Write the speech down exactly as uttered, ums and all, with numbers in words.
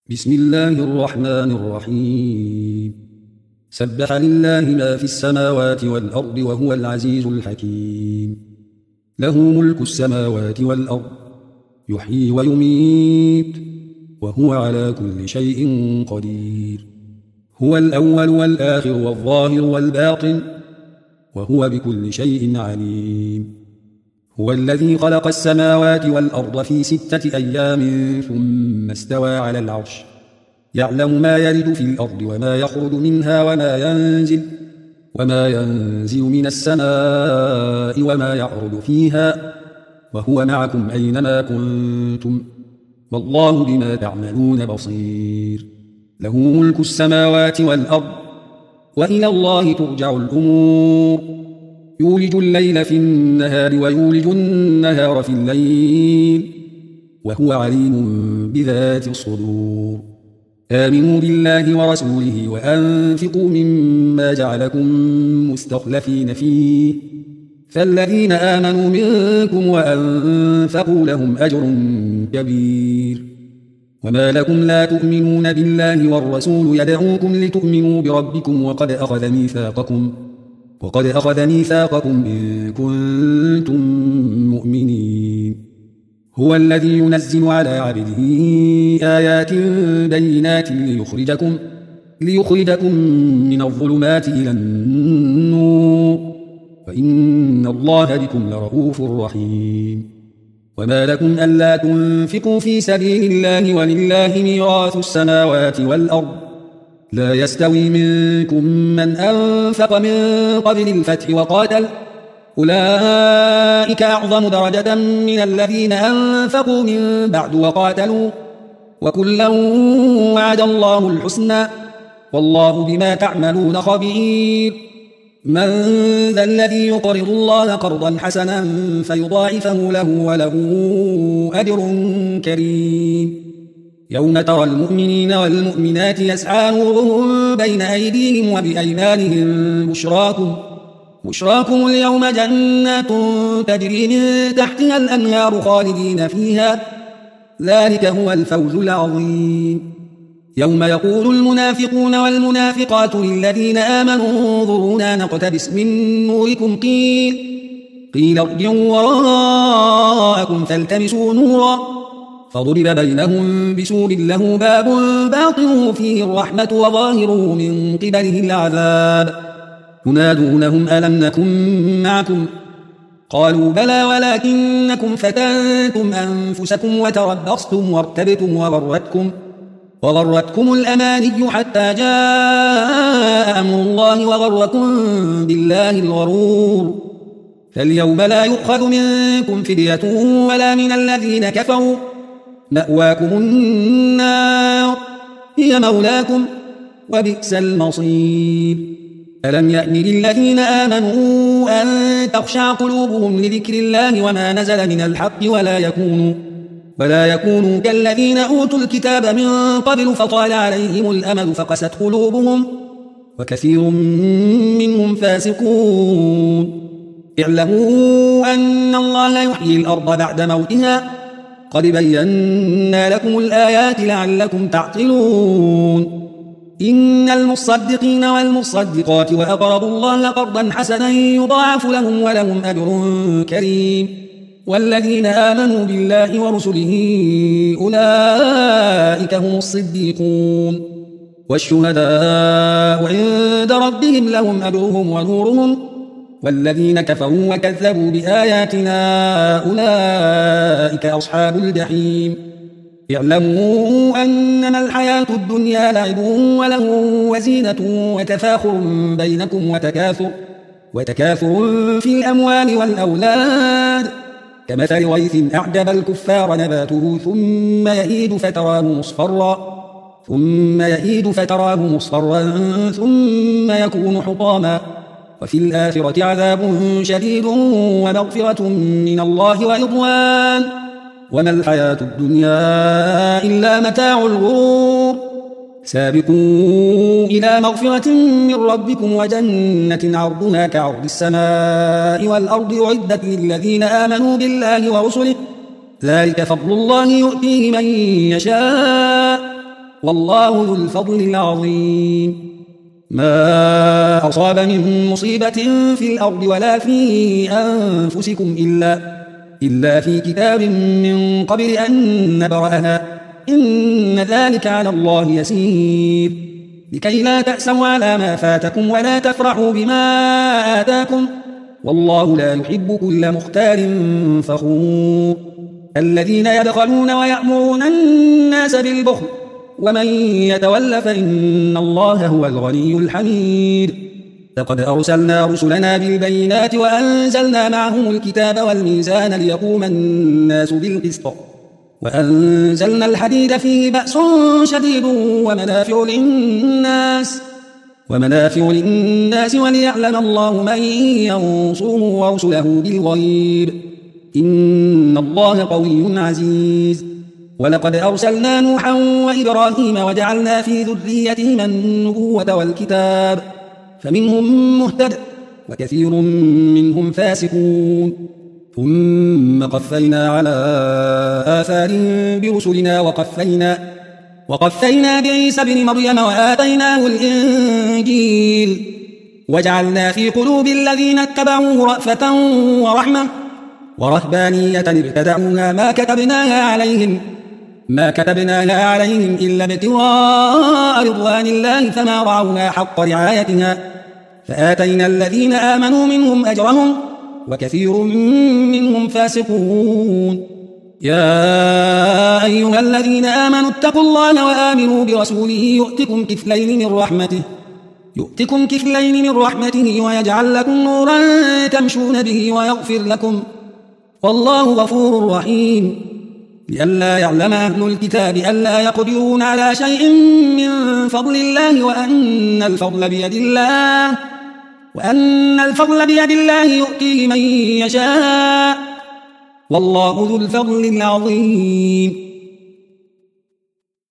بسم الله الرحمن الرحيم. سبح لله ما في السماوات والأرض وهو العزيز الحكيم. له ملك السماوات والأرض يحيي ويميت وهو على كل شيء قدير. هو الأول والآخر والظاهر والباطن وهو بكل شيء عليم. هو الذي خلق السماوات والأرض في ستة أيام ثم استوى على العرش يعلم ما يلج في الأرض وما يخرج منها وما ينزل وما ينزل من السماء وما يعرج فيها وهو معكم أينما كنتم والله بما تعملون بصير. له ملك السماوات والأرض وإلى الله ترجع الأمور. يولج الليل في النهار ويولج النهار في الليل وهو عليم بذات الصدور. آمنوا بالله ورسوله وأنفقوا مما جعلكم مستخلفين فيه فالذين آمنوا منكم وأنفقوا لهم أجر كبير. وما لكم لا تؤمنون بالله والرسول يدعوكم لتؤمنوا بربكم وقد أخذ ميثاقكم وقد أخذ ميثاقكم إن كنتم مؤمنين. هو الذي ينزل على عبده آيات بينات ليخرجكم ليخرجكم من الظلمات إلى النور وإن الله بكم لرؤوف رحيم. وما لكم ألا تنفقوا في سبيل الله ولله ميراث السماوات والأرض لا يستوي منكم من أنفق من قبل الفتح وقاتل أولئك أعظم درجة من الذين أنفقوا من بعد وقاتلوا وكلا وعد الله الحسنى والله بما تعملون خبير. من ذا الذي يقرض الله قرضا حسنا فيضاعفه له وله أجر كريم. يوم ترى المؤمنين والمؤمنات يسعى نورهم بين أيديهم وبأيمانهم بشراكم بشراكم اليوم جنات تجري من تحتها الأنهار خالدين فيها ذلك هو الفوز العظيم. يوم يقول المنافقون والمنافقات للذين آمنوا انظرونا نقتبس من نوركم قيل قيل ارجعوا وراءكم فالتمسوا نورا فضرب بينهم بسور له باب باطنه فيه الرحمة وظاهره من قبله العذاب ينادونهم ألم نكن معكم قالوا بلى ولكنكم فتنتم أنفسكم وتربصتم وارتبتم وغرتكم وغرتكم الأماني حتى جاء أمر الله وغركم بالله الغرور. فاليوم لا يؤخذ منكم فدية ولا من الذين كفروا مأواكم النار هي مولاكم وبئس المصير. ألم يأن للذين آمنوا أن تخشع قلوبهم لذكر الله وما نزل من الحق ولا يكونوا ولا يكونوا كالذين أوتوا الكتاب من قبل فطال عليهم الأمل فقست قلوبهم وكثير منهم فاسقون. اعلموا أن الله يحيي الأرض بعد موتها قد بينا لكم الآيات لعلكم تعقلون. إن المصدقين والمصدقات وأقرضوا الله قرضا حسنا يضاعف لهم ولهم أجر كريم. والذين آمنوا بالله ورسله أولئك هم الصديقون والشهداء عند ربهم لهم أجرهم ونورهم والذين كفروا وكذبوا بآياتنا أولئك أصحاب الجحيم. اعلموا أنما الحياة الدنيا لعب وله وزينة وتفاخر بينكم وتكاثر وتكاثر في الأموال والأولاد كمثل غيث أعجب الكفار نباته ثم يهيج فتراه مصفرا ثم يهيج فتراه مصفرا ثم يكون حطاما وفي الآخرة عذاب شديد ومغفرة من الله ورضوان وما الحياة الدنيا إلا متاع الغرور. سابقوا إلى مغفرة من ربكم وجنة عرضها كعرض السماء والأرض أعدت للذين آمنوا بالله ورسله ذلك فضل الله يؤتيه من يشاء والله ذو الفضل العظيم. ما أصاب من مصيبة في الأرض ولا في أنفسكم إلا, إلا في كتاب من قبل أن نبرأها إن ذلك على الله يسير لكي لا تأسوا على ما فاتكم ولا تفرحوا بما آتاكم والله لا يحب كل مختال فخور. الذين يبخلون ويأمرون الناس بالبخل ومن يتول فإن الله هو الغني الحميد. لقد أرسلنا رسلنا بالبينات وأنزلنا معهم الكتاب والميزان ليقوم الناس بالقسط وأنزلنا الحديد فيه بأس شديد ومنافع للناس ومنافع للناس وليعلم الله من ينصره ورسله بالغيب إن الله قوي عزيز. ولقد أرسلنا نوحا وإبراهيم وجعلنا في ذريتهما النبوة والكتاب فمنهم مهتد وكثير منهم فاسقون. ثم قفينا على آثار برسلنا وقفينا, وقفينا بعيسى ابن مريم وآتيناه الإنجيل وجعلنا في قلوب الذين اتبعوه رأفة ورحمة ورهبانية ابتدعوها ما كتبناها عليهم ما كتبناها عليهم إلا ابتغاء رضوان الله فما رعوها حق رعايتها فآتينا الذين آمنوا منهم أجرهم وكثير منهم فاسقون. يا أيها الذين آمنوا اتقوا الله وآمنوا برسوله يؤتكم كفلين من رحمته يؤتكم كفلين من رحمته ويجعل لكم نورا تمشون به ويغفر لكم والله غفور رحيم. لئلا يعلم أهل الكتاب ألا يقدرون على شيء من فضل الله وأن الفضل بيد الله وأن الفضل بيد الله يؤتيه من يشاء والله ذو الفضل العظيم.